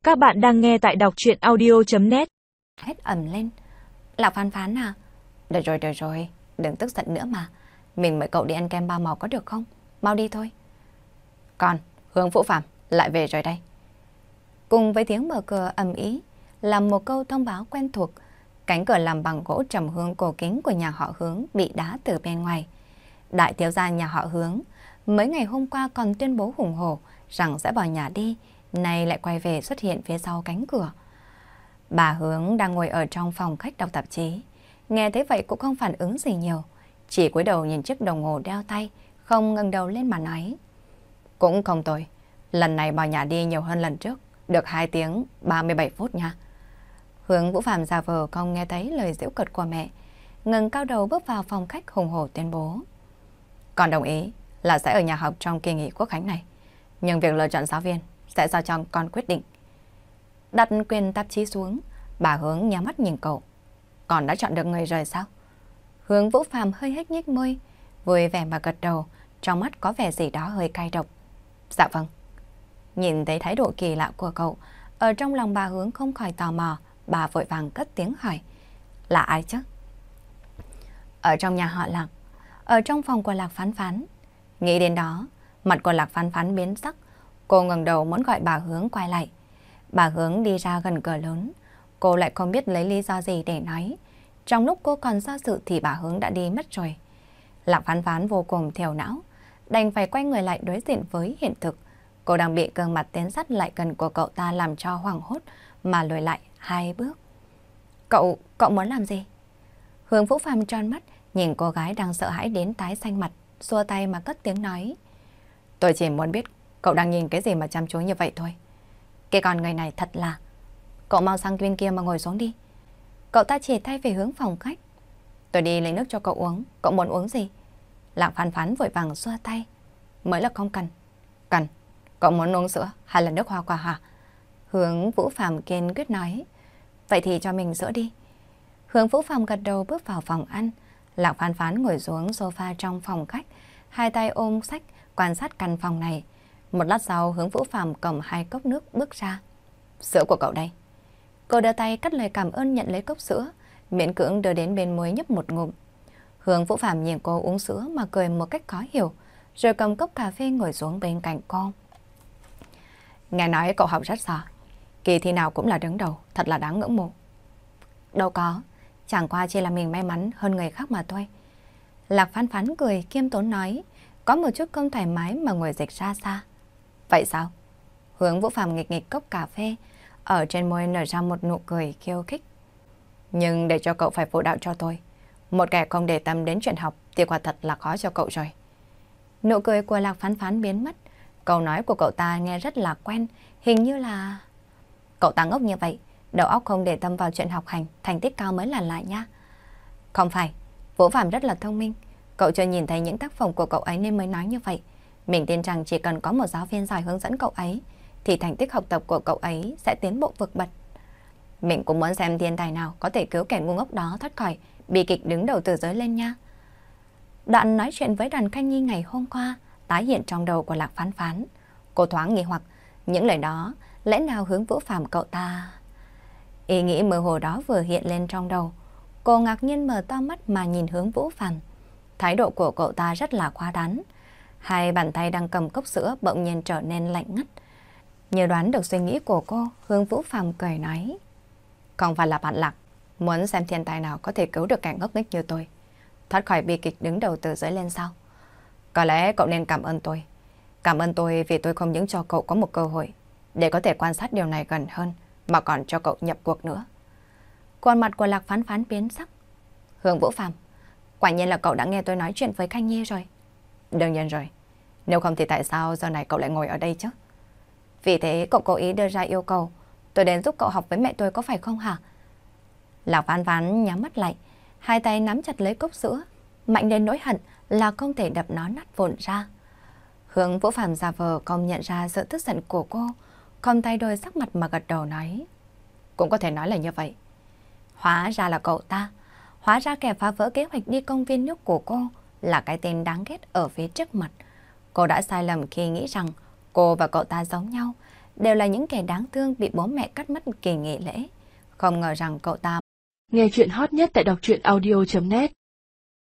Các bạn đang nghe tại đọc truyện audio.net. Hét ầm lên. Lạc Phán Phán à? Được rồi, đừng tức giận nữa mà. Mình mời cậu đi ăn kem ba màu có được không? Mau đi thôi. Còn, Hướng Vũ Phạm lại về rồi đây. Cùng với tiếng mở cửa ầm ĩ là một câu thông báo quen thuộc. Cánh cửa làm bằng gỗ trầm hương cổ kính của nhà họ Hướng bị đá từ bên ngoài. Đại thiếu gia nhà họ Hướng mấy ngày hôm qua còn tuyên bố hùng hổ rằng sẽ bỏ nhà đi, nay lại quay về xuất hiện phía sau cánh cửa. Bà Hướng đang ngồi ở trong phòng khách đọc tạp chí, nghe thấy vậy cũng không phản ứng gì nhiều, chỉ cúi đầu nhìn chiếc đồng hồ đeo tay, không ngẩng đầu lên mà nói: cũng không tồi, lần này bỏ nhà đi nhiều hơn lần trước, được 2 tiếng 37 phút nha. Hướng Vũ Phạm giả vờ không nghe thấy lời giễu cợt của mẹ, ngẩng cao đầu bước vào phòng khách hùng hổ tuyên bố: con đồng ý là sẽ ở nhà học trong kỳ nghỉ quốc khánh này, nhưng việc lựa chọn giáo viên sẽ do cho con quyết định. Đặt quyền tạp chí xuống, bà Hướng nhắm mắt nhìn cậu. Con đã chọn được người rồi sao? Hướng Vũ Phạm hơi nhếch nhếch môi, vui vẻ mà gật đầu, trong mắt có vẻ gì đó hơi cay độc. Dạ vâng. Nhìn thấy thái độ kỳ lạ của cậu, ở trong lòng bà Hướng không khỏi tò mò, bà vội vàng cất tiếng hỏi: là ai chứ? Ở trong nhà họ Lạc, ở trong phòng của Lạc Phán Phán. Nghĩ đến đó, mặt của Lạc Phán Phán biến sắc, cô ngẩng đầu muốn gọi bà Hướng quay lại. Bà Hướng đi ra gần cửa lớn, cô lại không biết lấy lý do gì để nói. Trong lúc cô còn do dự thì bà Hướng đã đi mất rồi. Lạc Phán Phán vô cùng thiểu não, đành phải quay người lại đối diện với hiện thực. Cô đang bị gương mặt tiến sát lại gần của cậu ta làm cho hoảng hốt mà lùi lại 2 bước. Cậu muốn làm gì? Hướng Vũ Phạm tròn mắt, nhìn cô gái đang sợ hãi đến tái xanh mặt, xua tay mà cất tiếng nói: tôi chỉ muốn biết cậu đang nhìn cái gì mà chăm chú như vậy thôi. Cái con người này thật là... Cậu mau sang bên kia mà ngồi xuống đi. Cậu ta chỉ tay về hướng phòng khách. Tôi đi lấy nước cho cậu uống, cậu muốn uống gì? Lạc Phán Phán vội vàng xua tay. Mới là không cần. Cần. Cậu muốn uống sữa hay là nước hoa quả hả? Hướng Vũ Phạm kiên quyết nói. Vậy thì cho mình sữa đi. Hướng Vũ Phạm gật đầu bước vào phòng ăn. Lạc Phán Phán ngồi xuống sofa trong phòng khách, hai tay ôm sách quan sát căn phòng này. Một lát sau, Hướng Vũ Phạm cầm 2 cốc nước bước ra. Sữa của cậu đây. Cô đưa tay cất lời cảm ơn nhận lấy cốc sữa, miễn cưỡng đưa đến bên môi nhấp một ngụm. Hướng Vũ Phạm nhìn cô uống sữa mà cười một cách khó hiểu, rồi cầm cốc cà phê ngồi xuống bên cạnh cô. Nghe nói cậu học rất giỏi, kỳ thi nào cũng là đứng đầu, thật là đáng ngưỡng mộ. Đâu có, chẳng qua chỉ là mình may mắn hơn người khác mà thôi. Lạc Phán Phán cười khiêm tốn nói, có một chút không thoải mái mà ngồi dịch ra xa. Vậy sao? Hướng Vũ Phạm nghịch nghịch cốc cà phê, ở trên môi nở ra một nụ cười khiêu khích. Nhưng để cho cậu phải phụ đạo cho tôi, một kẻ không để tâm đến chuyện học thì quả thật là khó cho cậu rồi. Nụ cười của Lạc Phán Phán biến mất. Câu nói của cậu ta nghe rất là quen, hình như là... Cậu ta ngốc như vậy, đầu óc không để tâm vào chuyện học hành, thành tích cao mới là lạ nha. Không phải, Vũ Phạm rất là thông minh. Cậu chưa nhìn thấy những tác phẩm của cậu ấy nên mới nói như vậy. Mình tin rằng chỉ cần có một giáo viên giỏi hướng dẫn cậu ấy, thì thành tích học tập của cậu ấy sẽ tiến bộ vượt bậc. Mình cũng muốn xem thiên tài nào có thể cứu kẻ ngu ngốc đó thoát khỏi bi kịch đứng đầu từ giới lên nha. Đoạn nói chuyện với Đoàn Khanh Nhi ngày hôm qua tái hiện trong đầu của Lạc Phán Phán. Cô thoáng nghi hoặc, những lời đó lẽ nào Hướng Vũ Phạm cậu ta... Ý nghĩ mơ hồ đó vừa hiện lên trong đầu. Cô ngạc nhiên mở to mắt mà nhìn Hướng Vũ Phạm. Thái độ của cậu ta rất là quá đáng. Hai bàn tay đang cầm cốc sữa bỗng nhiên trở nên lạnh ngắt. Như đoán được suy nghĩ của cô, Hướng Vũ Phạm cười nói: không phải là bạn Lạc muốn xem thiên tài nào có thể cứu được kẻ ngốc nghếch như tôi, thoát khỏi bi kịch đứng đầu từ dưới lên sao? Có lẽ cậu nên cảm ơn tôi. Cảm ơn tôi vì tôi không những cho cậu có một cơ hội để có thể quan sát điều này gần hơn, mà còn cho cậu nhập cuộc nữa. Khuôn mặt của Lạc Phán Phán biến sắc. Hướng Vũ Phạm, quả nhiên là cậu đã nghe tôi nói chuyện với Khanh Nhi rồi. Đương nhiên rồi. Nếu không thì tại sao giờ này cậu lại ngồi ở đây chứ? Vì thế cậu cố ý đưa ra yêu cầu tôi đến giúp cậu học với mẹ tôi có phải không hả? Lạc Phán Phán nhắm mắt lại, hai tay nắm chặt lấy cốc sữa, mạnh đến nỗi hận là không thể đập nó nát vụn ra. Hướng Vũ Phạm giả vờ không nhận ra sự tức giận của cô, không thay đổi sắc mặt mà gật đầu nói: cũng có thể nói là như vậy. Hóa ra là cậu ta, hóa ra kẻ phá vỡ kế hoạch đi công viên nước của cô là cái tên đáng ghét ở phía trước mặt. Cô đã sai lầm khi nghĩ rằng cô và cậu ta giống nhau, đều là những kẻ đáng thương bị bố mẹ cắt mất kỳ nghỉ lễ. Không ngờ rằng cậu ta. Nghe chuyện hot nhất tại đọc truyện audio.net